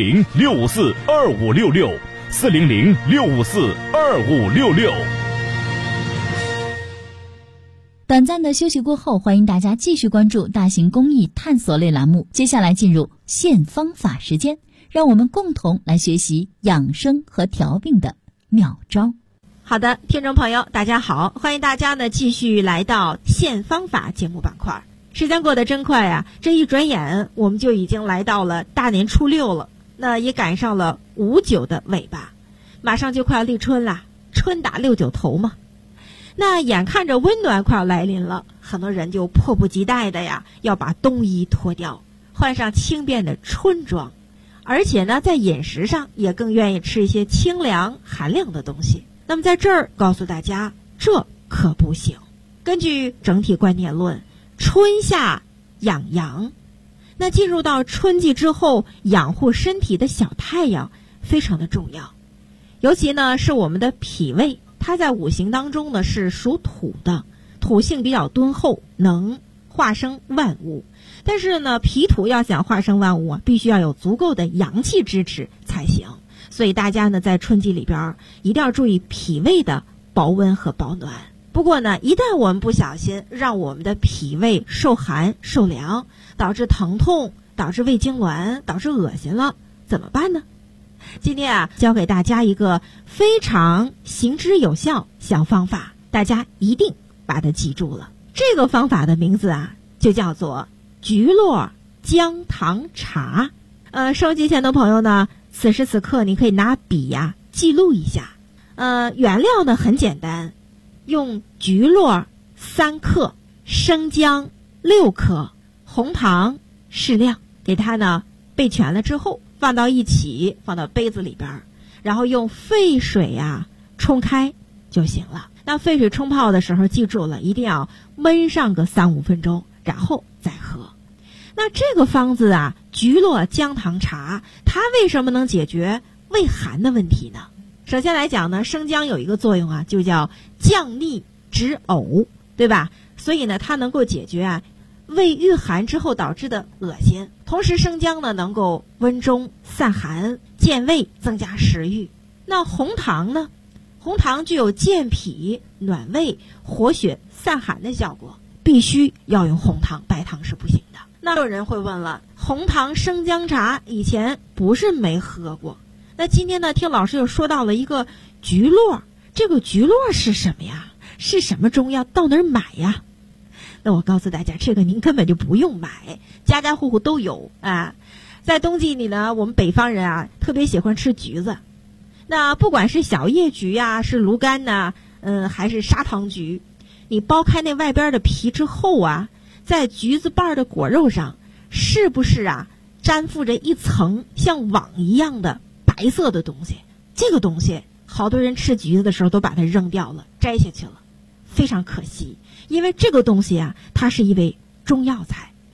400-654-2566，400-654-2566。 短暂的休息过后，欢迎大家继续关注大型公益探索类栏目。接下来进入现方法时间，让我们共同来学习养生和调病的妙招。 好的，听众朋友大家好，欢迎大家呢继续来到现方法节目板块。时间过得真快啊，这一转眼我们就已经来到了大年初6了，那也赶上了5、9的尾巴，马上就快要立春了，春打6、9头嘛。那眼看着温暖快要来临了，很多人就迫不及待的呀，要把冬衣脱掉，换上轻便的春装，而且呢，在饮食上也更愿意吃一些清凉寒凉的东西。那么在这儿告诉大家，这可不行。根据整体观念论，春夏养阳，那进入到春季之后，养护身体的小太阳非常的重要。尤其呢是我们的脾胃，它在五行当中呢是属土的，土性比较敦厚，能化生万物。但是呢，脾土要想化生万物啊，必须要有足够的阳气支持才行。所以大家呢在春季里边一定要注意脾胃的保温和保暖。不过呢，一旦我们不小心让我们的脾胃受寒受凉，导致疼痛，导致胃痉挛，导致恶心了，怎么办呢？今天啊，教给大家一个非常行之有效小方法，大家一定把它记住了。这个方法的名字啊，就叫做菊络姜糖茶。收机前的朋友呢，此时此刻你可以拿笔呀记录一下。原料呢很简单，用菊络3克，生姜6克，红糖适量，给它呢备全了之后，放到一起，放到杯子里边，然后用沸水呀冲开就行了。那沸水冲泡的时候，记住了，一定要焖上个3、5分钟，然后再喝。那这个方子啊，菊络姜糖茶，它为什么能解决胃寒的问题呢？首先来讲呢，生姜有一个作用啊，就叫降逆止呕，对吧？所以呢，它能够解决啊胃遇寒之后导致的恶心。同时生姜呢能够温中散寒、健胃、增加食欲。那红糖呢？红糖具有健脾、暖胃、活血、散寒的效果，必须要用红糖，白糖是不行的。那有人会问了，红糖生姜茶以前不是没喝过，那今天呢，听老师又说到了一个菊络，这个菊络是什么呀？是什么中药？到哪儿买呀？那我告诉大家，这个您根本就不用买，家家户户都有啊。在冬季里呢，我们北方人啊特别喜欢吃橘子，那不管是小叶橘呀，是芦柑呐，还是砂糖橘，你剥开那外边的皮之后啊，在橘子瓣的果肉上，是不是啊粘附着一层像网一样的白色的东西？这个东西好多人吃橘子的时候都把它扔掉了，摘下去了，非常可惜。因为这个东西啊，它是一味中药材。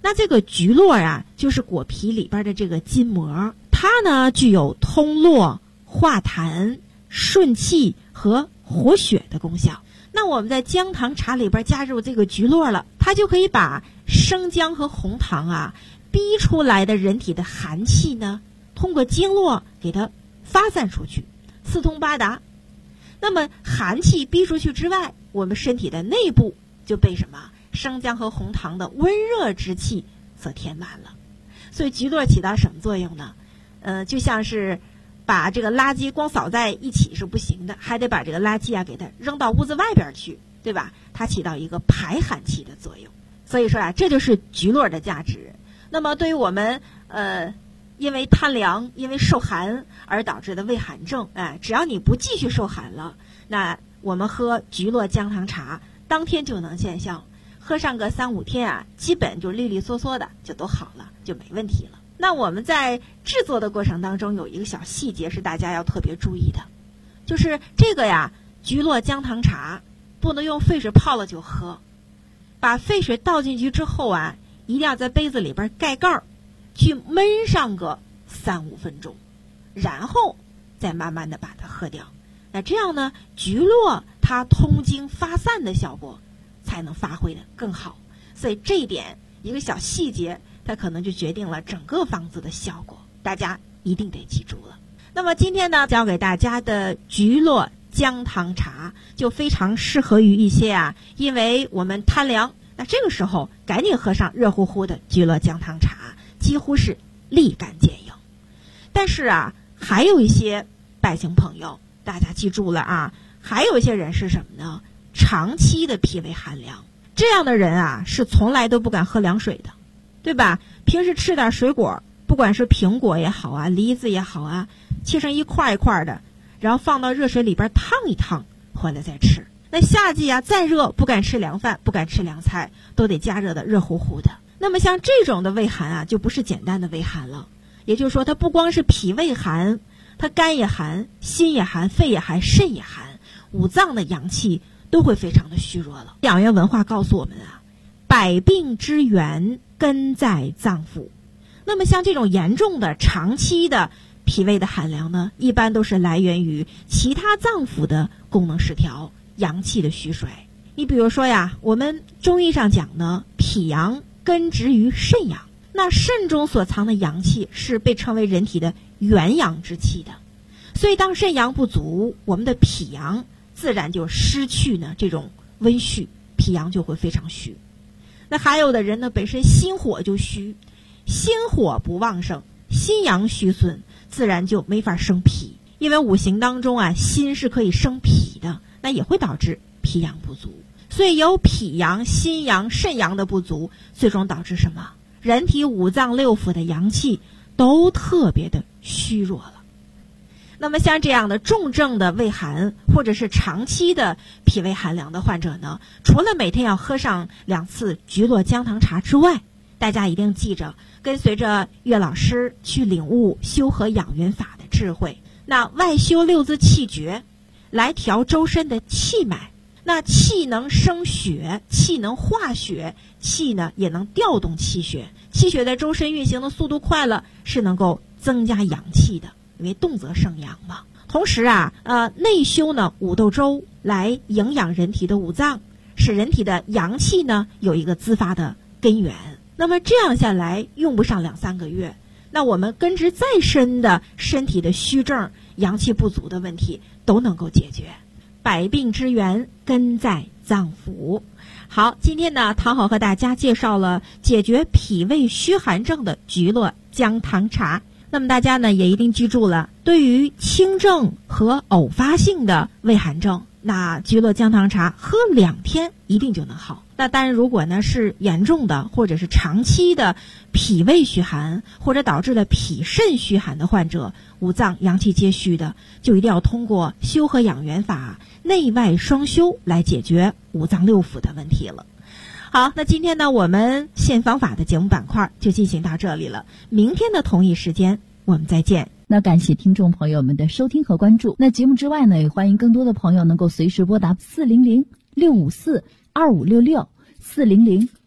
那这个菊络啊，就是果皮里边的这个筋膜，它呢具有通络、化痰、顺气和活血的功效。那我们在姜糖茶里边加入这个菊络了，它就可以把生姜和红糖啊逼出来的人体的寒气呢，通过经络给它发散出去，四通八达。那么寒气逼出去之外，我们身体的内部就被什么生姜和红糖的温热之气所填满了。所以菊络起到什么作用呢？就像是把这个垃圾光扫在一起是不行的，还得把这个垃圾啊给它扔到屋子外边去，对吧？它起到一个排寒气的作用。所以说啊，这就是菊络的价值。那么对于我们因为贪凉、因为受寒而导致的胃寒症，只要你不继续受寒了，那我们喝菊络姜糖茶当天就能见效，喝上个3-5天啊，基本就利利索索的就都好了，就没问题了。那我们在制作的过程当中有一个小细节是大家要特别注意的，就是这个呀，菊络姜糖茶不能用沸水泡了就喝，把沸水倒进去之后啊，一定要在杯子里边盖盖儿，去焖上个3-5分钟，然后再慢慢的把它喝掉。那这样呢，菊络它通经发散的效果才能发挥的更好。所以这一点一个小细节，它可能就决定了整个方子的效果，大家一定得记住了。那么今天呢，教给大家的菊络姜糖茶就非常适合于一些因为我们贪凉，那这个时候赶紧喝上热乎乎的菊络姜糖茶，几乎是立竿见影。但是还有一些百姓朋友，大家记住了还有一些人是什么呢？长期的脾胃寒凉，这样的人是从来都不敢喝凉水的，对吧？平时吃点水果，不管是苹果也好梨子也好切成一块一块的，然后放到热水里边烫一烫，回来再吃。那夏季再热，不敢吃凉饭，不敢吃凉菜，都得加热的热乎乎的。那么像这种的胃寒就不是简单的胃寒了，也就是说它不光是脾胃寒，它肝也寒，心也寒，肺也寒，肾也寒，五脏的阳气都会非常的虚弱了。养元文化告诉我们百病之源根在脏腑。那么像这种严重的长期的脾胃的寒凉呢，一般都是来源于其他脏腑的功能失调，阳气的虚衰。你比如说我们中医上讲呢，脾阳根植于肾阳，那肾中所藏的阳气是被称为人体的元阳之气的。所以当肾阳不足，我们的脾阳自然就失去呢这种温煦，脾阳就会非常虚。那还有的人呢，本身心火就虚，心火不旺盛，心阳虚损，自然就没法生脾。因为五行当中心是可以生脾的，那也会导致脾阳不足。所以有脾阳、心阳、肾阳的不足，最终导致什么？人体五脏六腑的阳气都特别的虚弱了。那么像这样的重症的胃寒，或者是长期的脾胃寒凉的患者呢，除了每天要喝上2次菊络姜糖茶之外，大家一定记着跟随着岳老师去领悟修和养元法的智慧。那外修6字气诀，来调周身的气脉。那气能生血，气能化血，气呢也能调动气血。气血在周身运行的速度快了，是能够增加阳气的，因为动则生阳嘛。同时内修呢五斗粥，来营养人体的五脏，使人体的阳气呢有一个滋发的根源。那么这样下来，用不上2-3个月，那我们根植再深的身体的虚症、阳气不足的问题都能够解决。百病之源根在脏腑。好，今天呢，唐好和大家介绍了解决脾胃虚寒症的菊络姜糖茶。那么大家呢也一定记住了，对于轻症和偶发性的胃寒症，那菊络姜糖茶喝2天一定就能好。那当然如果呢是严重的或者是长期的脾胃虚寒，或者导致了脾肾虚寒的患者，五脏阳气皆虚的，就一定要通过修和养元法内外双修来解决五脏六腑的问题了。好，那今天呢我们现方法的节目板块就进行到这里了，明天的同一时间我们再见。 那感谢听众朋友们的收听和关注。那节目之外呢，也欢迎更多的朋友能够随时拨打400-654-2566 400-654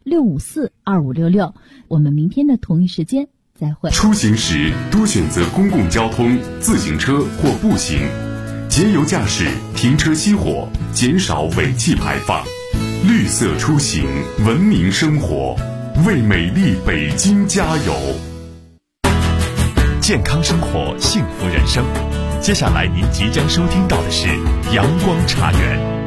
6542566。我们明天的同一时间再会。 出行时多选择公共交通、自行车或步行，节油驾驶，停车熄火，减少尾气排放。绿色出行，文明生活，为美丽北京加油！ 健康生活，幸福人生。接下来您即将收听到的是阳光茶园。